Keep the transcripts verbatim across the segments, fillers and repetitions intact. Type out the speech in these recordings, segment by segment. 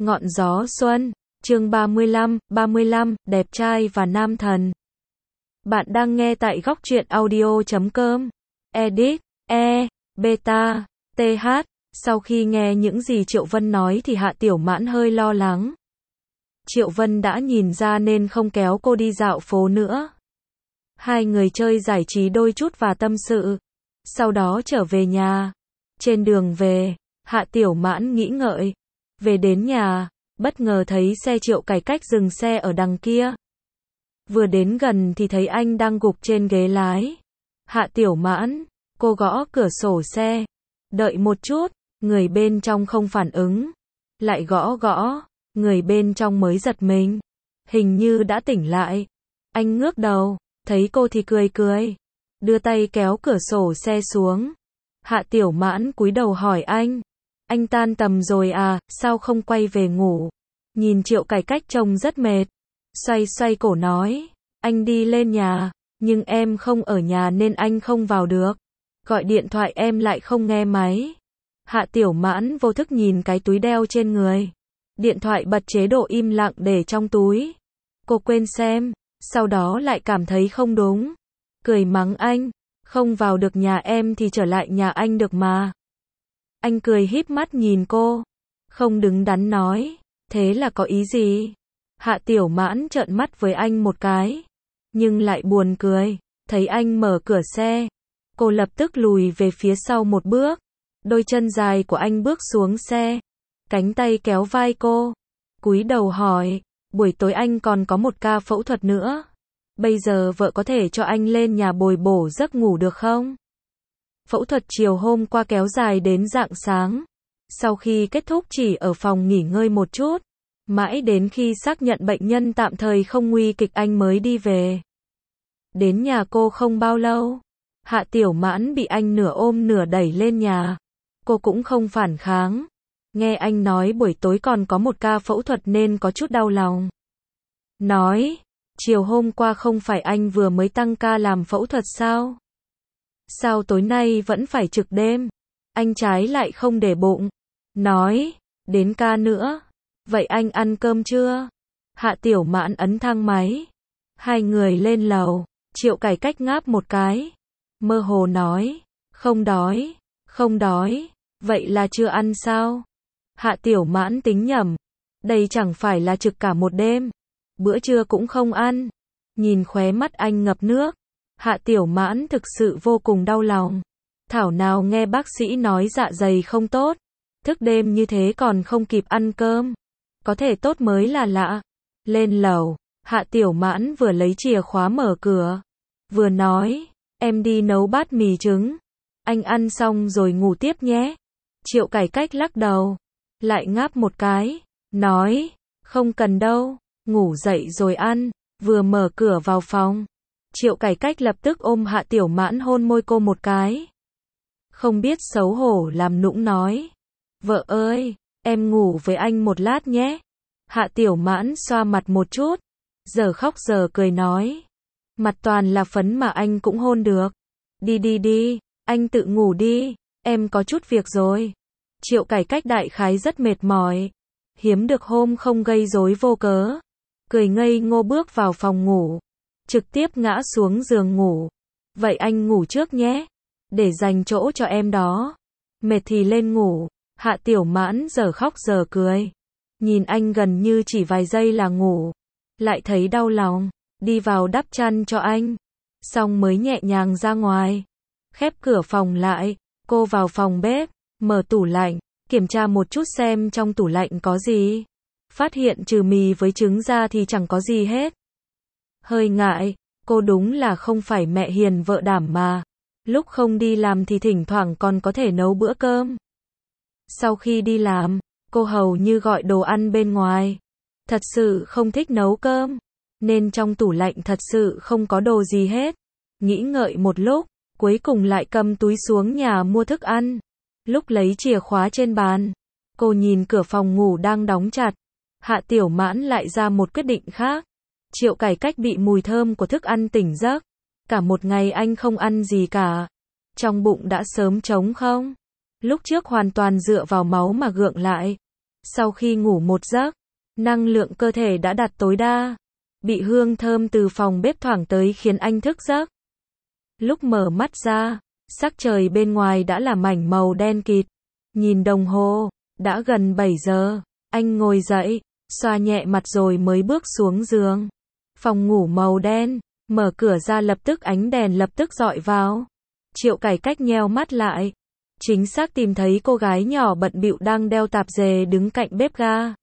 Ngọn gió xuân, chương ba mươi lăm, ba mươi lăm, đẹp trai và nam thần. Bạn đang nghe tại góc truyện audio chấm com. Edit, E, Beta, tê hát. Sau khi nghe những gì Triệu Vân nói thì Hạ Tiểu Mãn hơi lo lắng. Triệu Vân đã nhìn ra nên không kéo cô đi dạo phố nữa. Hai người chơi giải trí đôi chút và tâm sự. Sau đó trở về nhà. Trên đường về, Hạ Tiểu Mãn nghĩ ngợi. Về đến nhà, bất ngờ thấy xe Triệu Cải Cách dừng xe ở đằng kia. Vừa đến gần thì thấy anh đang gục trên ghế lái. Hạ Tiểu Mãn, cô gõ cửa sổ xe. Đợi một chút, người bên trong không phản ứng. Lại gõ gõ, người bên trong mới giật mình. Hình như đã tỉnh lại. Anh ngước đầu, thấy cô thì cười cười. Đưa tay kéo cửa sổ xe xuống. Hạ Tiểu Mãn cúi đầu hỏi anh. Anh tan tầm rồi à, sao không quay về ngủ? Nhìn Triệu Cải Cách trông rất mệt. Xoay xoay cổ nói. Anh đi lên nhà, nhưng em không ở nhà nên anh không vào được. Gọi điện thoại em lại không nghe máy. Hạ Tiểu Mãn vô thức nhìn cái túi đeo trên người. Điện thoại bật chế độ im lặng để trong túi. Cô quên xem, sau đó lại cảm thấy không đúng. Cười mắng anh, không vào được nhà em thì trở lại nhà anh được mà. Anh cười híp mắt nhìn cô. Không đứng đắn nói, thế là có ý gì? Hạ Tiểu Mãn trợn mắt với anh một cái. Nhưng lại buồn cười, thấy anh mở cửa xe. Cô lập tức lùi về phía sau một bước. Đôi chân dài của anh bước xuống xe. Cánh tay kéo vai cô. Cúi đầu hỏi, buổi tối anh còn có một ca phẫu thuật nữa. Bây giờ vợ có thể cho anh lên nhà bồi bổ giấc ngủ được không? Phẫu thuật chiều hôm qua kéo dài đến rạng sáng. Sau khi kết thúc chỉ ở phòng nghỉ ngơi một chút. Mãi đến khi xác nhận bệnh nhân tạm thời không nguy kịch anh mới đi về. Đến nhà cô không bao lâu. Hạ Tiểu Mãn bị anh nửa ôm nửa đẩy lên nhà. Cô cũng không phản kháng. Nghe anh nói buổi tối còn có một ca phẫu thuật nên có chút đau lòng. Nói, chiều hôm qua không phải anh vừa mới tăng ca làm phẫu thuật sao? Sao tối nay vẫn phải trực đêm? Anh trái lại không để bụng. Nói, đến ca nữa. Vậy anh ăn cơm chưa? Hạ Tiểu Mãn ấn thang máy. Hai người lên lầu. Triệu Cải Cách ngáp một cái. Mơ hồ nói, không đói, không đói. Vậy là chưa ăn sao? Hạ Tiểu Mãn tính nhầm. Đây chẳng phải là trực cả một đêm. Bữa trưa cũng không ăn. Nhìn khóe mắt anh ngập nước. Hạ Tiểu Mãn thực sự vô cùng đau lòng. Thảo nào nghe bác sĩ nói dạ dày không tốt. Thức đêm như thế còn không kịp ăn cơm. Có thể tốt mới là lạ. Lên lầu, Hạ Tiểu Mãn vừa lấy chìa khóa mở cửa. Vừa nói, em đi nấu bát mì trứng. Anh ăn xong rồi ngủ tiếp nhé. Triệu Cải Cách lắc đầu. Lại ngáp một cái. Nói, không cần đâu. Ngủ dậy rồi ăn. Vừa mở cửa vào phòng. Triệu Cải Cách lập tức ôm Hạ Tiểu Mãn hôn môi cô một cái. Không biết xấu hổ làm nũng nói. Vợ ơi, em ngủ với anh một lát nhé. Hạ Tiểu Mãn xoa mặt một chút. Giờ khóc giờ cười nói. Mặt toàn là phấn mà anh cũng hôn được. Đi đi đi, anh tự ngủ đi. Em có chút việc rồi. Triệu Cải Cách đại khái rất mệt mỏi. Hiếm được hôm không gây rối vô cớ. Cười ngây ngô bước vào phòng ngủ. Trực tiếp ngã xuống giường ngủ. Vậy anh ngủ trước nhé. Để dành chỗ cho em đó. Mệt thì lên ngủ. Hạ Tiểu Mãn giờ khóc giờ cười. Nhìn anh gần như chỉ vài giây là ngủ. Lại thấy đau lòng. Đi vào đắp chăn cho anh. Xong mới nhẹ nhàng ra ngoài. Khép cửa phòng lại. Cô vào phòng bếp. Mở tủ lạnh. Kiểm tra một chút xem trong tủ lạnh có gì. Phát hiện trừ mì với trứng ra thì chẳng có gì hết. Hơi ngại. Cô đúng là không phải mẹ hiền vợ đảm mà. Lúc không đi làm thì thỉnh thoảng còn có thể nấu bữa cơm. Sau khi đi làm, cô hầu như gọi đồ ăn bên ngoài. Thật sự không thích nấu cơm. Nên trong tủ lạnh thật sự không có đồ gì hết. Nghĩ ngợi một lúc, cuối cùng lại cầm túi xuống nhà mua thức ăn. Lúc lấy chìa khóa trên bàn, cô nhìn cửa phòng ngủ đang đóng chặt. Hạ Tiểu Mãn lại ra một quyết định khác. Triệu Cải Cách bị mùi thơm của thức ăn tỉnh giấc. Cả một ngày anh không ăn gì cả. Trong bụng đã sớm trống không. Lúc trước hoàn toàn dựa vào máu mà gượng lại. Sau khi ngủ một giấc, năng lượng cơ thể đã đạt tối đa. Bị hương thơm từ phòng bếp thoảng tới khiến anh thức giấc. Lúc mở mắt ra, sắc trời bên ngoài đã là mảnh màu đen kịt. Nhìn đồng hồ, đã gần bảy giờ. Anh ngồi dậy, xoa nhẹ mặt rồi mới bước xuống giường. Phòng ngủ màu đen, mở cửa ra lập tức ánh đèn lập tức dọi vào. Triệu Cải Cách nheo mắt lại. Chính xác tìm thấy cô gái nhỏ bận bịu đang đeo tạp dề đứng cạnh bếp ga.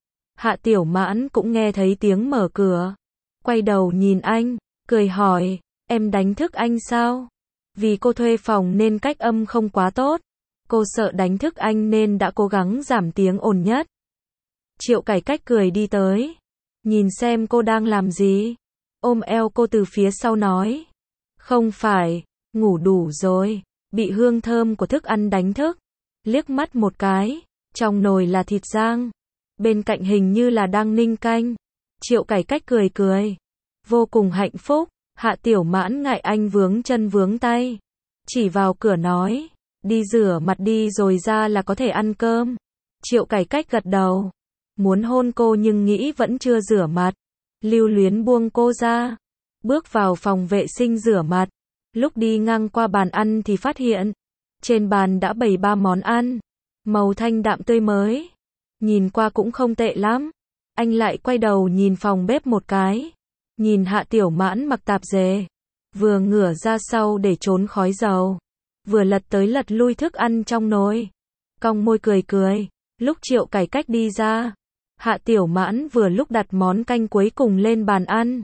Hạ Tiểu Mãn cũng nghe thấy tiếng mở cửa. Quay đầu nhìn anh, cười hỏi, em đánh thức anh sao? Vì cô thuê phòng nên cách âm không quá tốt. Cô sợ đánh thức anh nên đã cố gắng giảm tiếng ồn nhất. Triệu Cải Cách cười đi tới. Nhìn xem cô đang làm gì. Ôm eo cô từ phía sau nói. Không phải, ngủ đủ rồi. Bị hương thơm của thức ăn đánh thức. Liếc mắt một cái. Trong nồi là thịt rang. Bên cạnh hình như là đang ninh canh. Triệu Cải Cách cười cười. Vô cùng hạnh phúc. Hạ Tiểu Mãn ngại anh vướng chân vướng tay. Chỉ vào cửa nói. Đi rửa mặt đi rồi ra là có thể ăn cơm. Triệu Cải Cách gật đầu. Muốn hôn cô nhưng nghĩ vẫn chưa rửa mặt. Lưu luyến buông cô ra. Bước vào phòng vệ sinh rửa mặt. Lúc đi ngang qua bàn ăn thì phát hiện. Trên bàn đã bày ba món ăn. Màu thanh đạm tươi mới. Nhìn qua cũng không tệ lắm. Anh lại quay đầu nhìn phòng bếp một cái. Nhìn Hạ Tiểu Mãn mặc tạp dề. Vừa ngửa ra sau để trốn khói dầu. Vừa lật tới lật lui thức ăn trong nồi. Cong môi cười cười. Lúc Triệu Cải Cách đi ra. Hạ Tiểu Mãn vừa lúc đặt món canh cuối cùng lên bàn ăn.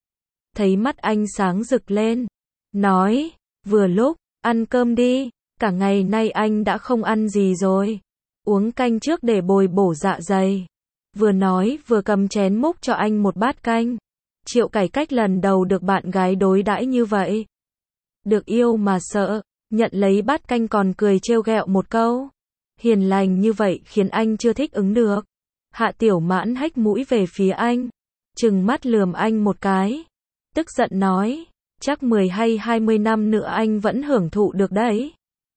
Thấy mắt anh sáng rực lên. Nói, vừa lúc, ăn cơm đi. Cả ngày nay anh đã không ăn gì rồi. Uống canh trước để bồi bổ dạ dày. Vừa nói vừa cầm chén múc cho anh một bát canh. Triệu Cải Cách lần đầu được bạn gái đối đãi như vậy. Được yêu mà sợ. Nhận lấy bát canh còn cười trêu ghẹo một câu. Hiền lành như vậy khiến anh chưa thích ứng được. Hạ Tiểu Mãn hách mũi về phía anh. Trừng mắt lườm anh một cái. Tức giận nói. Chắc mười hay hai mươi năm nữa anh vẫn hưởng thụ được đấy.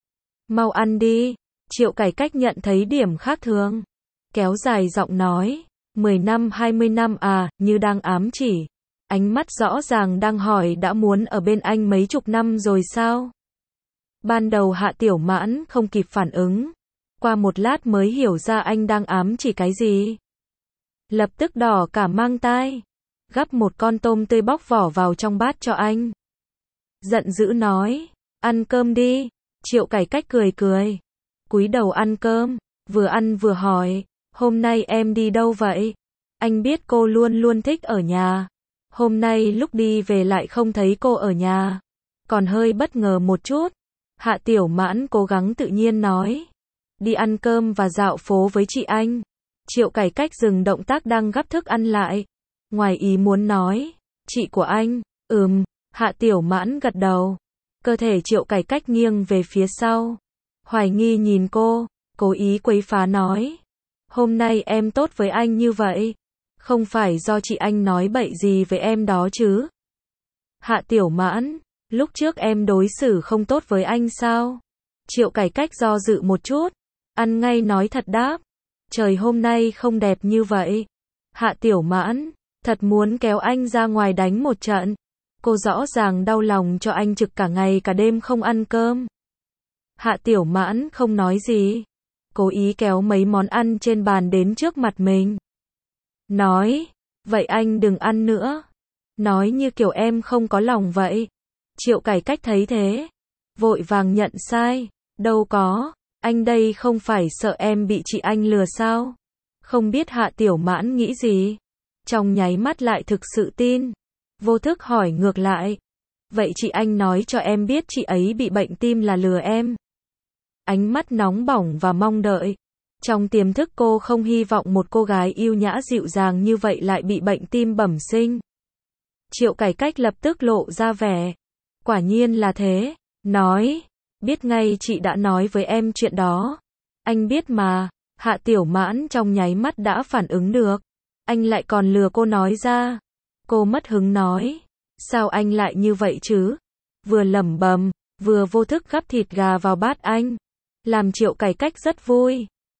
Mau ăn đi. Triệu Cải Cách nhận thấy điểm khác thường. Kéo dài giọng nói. mười năm hai mươi năm à, như đang ám chỉ. Ánh mắt rõ ràng đang hỏi đã muốn ở bên anh mấy chục năm rồi sao? Ban đầu Hạ Tiểu Mãn không kịp phản ứng. Qua một lát mới hiểu ra anh đang ám chỉ cái gì. Lập tức đỏ cả mang tai. Gắp một con tôm tươi bóc vỏ vào trong bát cho anh. Giận dữ nói. Ăn cơm đi. Triệu Cải Cách cười cười. Cúi đầu ăn cơm. Vừa ăn vừa hỏi. Hôm nay em đi đâu vậy? Anh biết cô luôn luôn thích ở nhà. Hôm nay lúc đi về lại không thấy cô ở nhà. Còn hơi bất ngờ một chút. Hạ Tiểu Mãn cố gắng tự nhiên nói. Đi ăn cơm và dạo phố với chị anh. Triệu Cải Cách dừng động tác đang gắp thức ăn lại. Ngoài ý muốn nói. Chị của anh, ừm. Hạ Tiểu Mãn gật đầu. Cơ thể Triệu Cải Cách nghiêng về phía sau. Hoài nghi nhìn cô. Cố ý quấy phá nói. Hôm nay em tốt với anh như vậy. Không phải do chị anh nói bậy gì với em đó chứ. Hạ Tiểu Mãn. Lúc trước em đối xử không tốt với anh sao? Triệu Cải Cách do dự một chút. Ăn ngay nói thật đáp. Trời hôm nay không đẹp như vậy. Hạ Tiểu Mãn. Thật muốn kéo anh ra ngoài đánh một trận. Cô rõ ràng đau lòng cho anh trực cả ngày cả đêm không ăn cơm. Hạ Tiểu Mãn không nói gì. Cố ý kéo mấy món ăn trên bàn đến trước mặt mình. Nói. Vậy anh đừng ăn nữa. Nói như kiểu em không có lòng vậy. Triệu Cải Cách thấy thế. Vội vàng nhận sai. Đâu có. Anh đây không phải sợ em bị chị anh lừa sao? Không biết Hạ Tiểu Mãn nghĩ gì. Trong nháy mắt lại thực sự tin. Vô thức hỏi ngược lại. Vậy chị anh nói cho em biết chị ấy bị bệnh tim là lừa em. Ánh mắt nóng bỏng và mong đợi. Trong tiềm thức cô không hy vọng một cô gái yêu nhã dịu dàng như vậy lại bị bệnh tim bẩm sinh. Triệu Cải Cách lập tức lộ ra vẻ. Quả nhiên là thế. Nói. Biết ngay chị đã nói với em chuyện đó. Anh biết mà. Hạ Tiểu Mãn trong nháy mắt đã phản ứng được. Anh lại còn lừa cô nói ra. Cô mất hứng nói. Sao anh lại như vậy chứ? Vừa lẩm bẩm, vừa vô thức gắp thịt gà vào bát anh. Làm Triệu Cải Cách rất vui.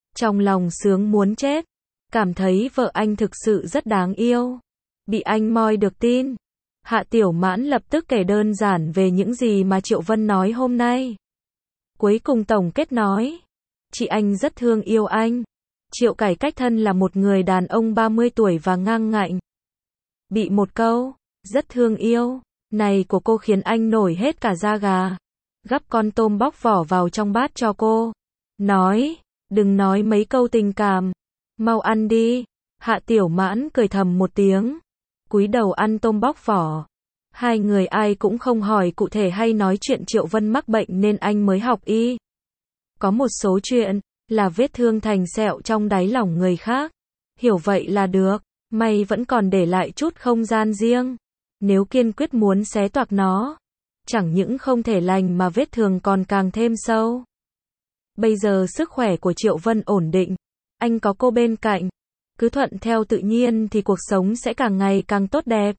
Trong lòng sướng muốn chết, cảm thấy vợ anh thực sự rất đáng yêu. Bị anh moi được tin. Hạ Tiểu Mãn lập tức kể đơn giản về những gì mà Triệu Vân nói hôm nay. Cuối cùng tổng kết nói, chị anh rất thương yêu anh. Triệu Cải Cách thân là một người đàn ông ba mươi tuổi và ngang ngạnh. Bị một câu, rất thương yêu, này của cô khiến anh nổi hết cả da gà. Gắp con tôm bóc vỏ vào trong bát cho cô. Nói, đừng nói mấy câu tình cảm. Mau ăn đi. Hạ Tiểu Mãn cười thầm một tiếng. Cúi đầu ăn tôm bóc vỏ. Hai người ai cũng không hỏi cụ thể hay nói chuyện Triệu Vân mắc bệnh nên anh mới học y. Có một số chuyện, là vết thương thành sẹo trong đáy lòng người khác. Hiểu vậy là được, may vẫn còn để lại chút không gian riêng. Nếu kiên quyết muốn xé toạc nó, chẳng những không thể lành mà vết thương còn càng thêm sâu. Bây giờ sức khỏe của Triệu Vân ổn định, anh có cô bên cạnh, cứ thuận theo tự nhiên thì cuộc sống sẽ càng ngày càng tốt đẹp.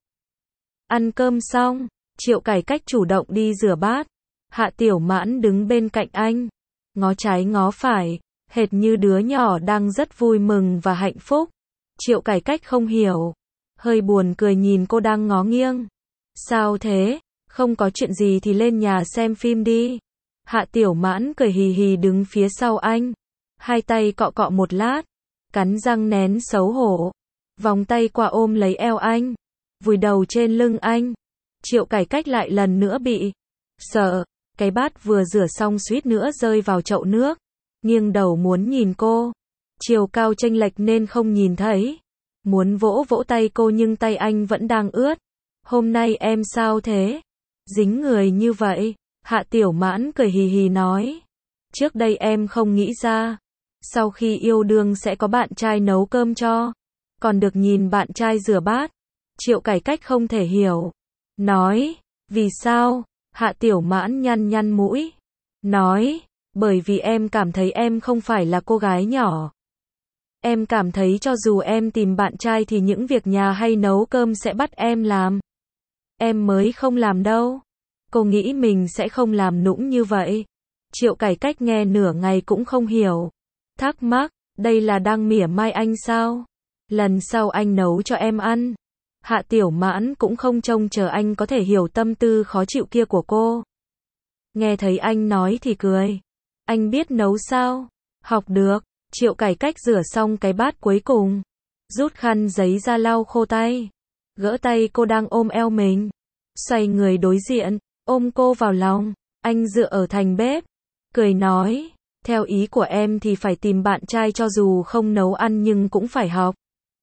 Ăn cơm xong, Triệu Cải Cách chủ động đi rửa bát. Hạ Tiểu Mãn đứng bên cạnh anh, ngó trái ngó phải, hệt như đứa nhỏ đang rất vui mừng và hạnh phúc. Triệu Cải Cách không hiểu, hơi buồn cười nhìn cô đang ngó nghiêng. Sao thế? Không có chuyện gì thì lên nhà xem phim đi. Hạ Tiểu Mãn cười hì hì đứng phía sau anh, hai tay cọ cọ một lát, cắn răng nén xấu hổ, vòng tay qua ôm lấy eo anh, vùi đầu trên lưng anh. Triệu Cải Cách lại lần nữa bị sợ, cái bát vừa rửa xong suýt nữa rơi vào chậu nước, nghiêng đầu muốn nhìn cô. Chiều cao chênh lệch nên không nhìn thấy. Muốn vỗ vỗ tay cô nhưng tay anh vẫn đang ướt. Hôm nay em sao thế? Dính người như vậy. Hạ Tiểu Mãn cười hì hì nói. Trước đây em không nghĩ ra. Sau khi yêu đương sẽ có bạn trai nấu cơm cho. Còn được nhìn bạn trai rửa bát. Triệu Cải Cách không thể hiểu. Nói. Vì sao? Hạ Tiểu Mãn nhăn nhăn mũi. Nói. Bởi vì em cảm thấy em không phải là cô gái nhỏ. Em cảm thấy cho dù em tìm bạn trai thì những việc nhà hay nấu cơm sẽ bắt em làm. Em mới không làm đâu. Cô nghĩ mình sẽ không làm nũng như vậy. Triệu Cải Cách nghe nửa ngày cũng không hiểu. Thắc mắc, đây là đang mỉa mai anh sao? Lần sau anh nấu cho em ăn. Hạ Tiểu Mãn cũng không trông chờ anh có thể hiểu tâm tư khó chịu kia của cô. Nghe thấy anh nói thì cười. Anh biết nấu sao? Học được. Triệu Cải Cách rửa xong cái bát cuối cùng, rút khăn giấy ra lau khô tay, gỡ tay cô đang ôm eo mình, xoay người đối diện, ôm cô vào lòng. Anh dựa ở thành bếp, cười nói, theo ý của em thì phải tìm bạn trai cho dù không nấu ăn nhưng cũng phải học.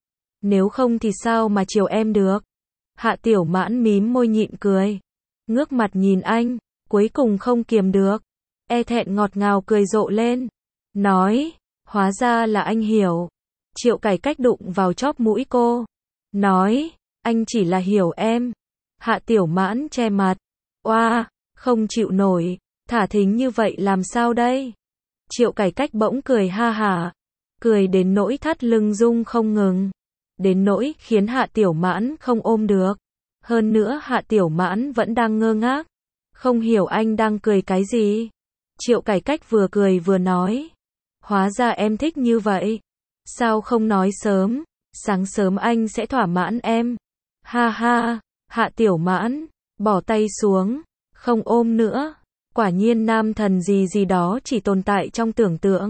Nếu không thì sao mà chiều em được? Hạ Tiểu Mãn mím môi nhịn cười, ngước mặt nhìn anh, cuối cùng không kiềm được, e thẹn ngọt ngào cười rộ lên, nói, hóa ra là anh hiểu. Triệu Cải Cách đụng vào chóp mũi cô, nói, anh chỉ là hiểu em. Hạ Tiểu Mãn che mặt, oa, không chịu nổi, thả thính như vậy làm sao đây? Triệu Cải Cách bỗng cười ha hả, cười đến nỗi thắt lưng rung không ngừng, đến nỗi khiến Hạ Tiểu Mãn không ôm được. Hơn nữa Hạ Tiểu Mãn vẫn đang ngơ ngác, không hiểu anh đang cười cái gì. Triệu Cải Cách vừa cười vừa nói, hóa ra em thích như vậy. Sao không nói sớm, sáng sớm anh sẽ thỏa mãn em. Ha ha, Hạ Tiểu Mãn, bỏ tay xuống, không ôm nữa. Quả nhiên nam thần gì gì đó chỉ tồn tại trong tưởng tượng.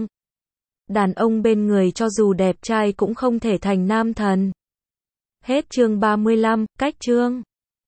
Đàn ông bên người cho dù đẹp trai cũng không thể thành nam thần. Hết chương ba mươi lăm, cách chương.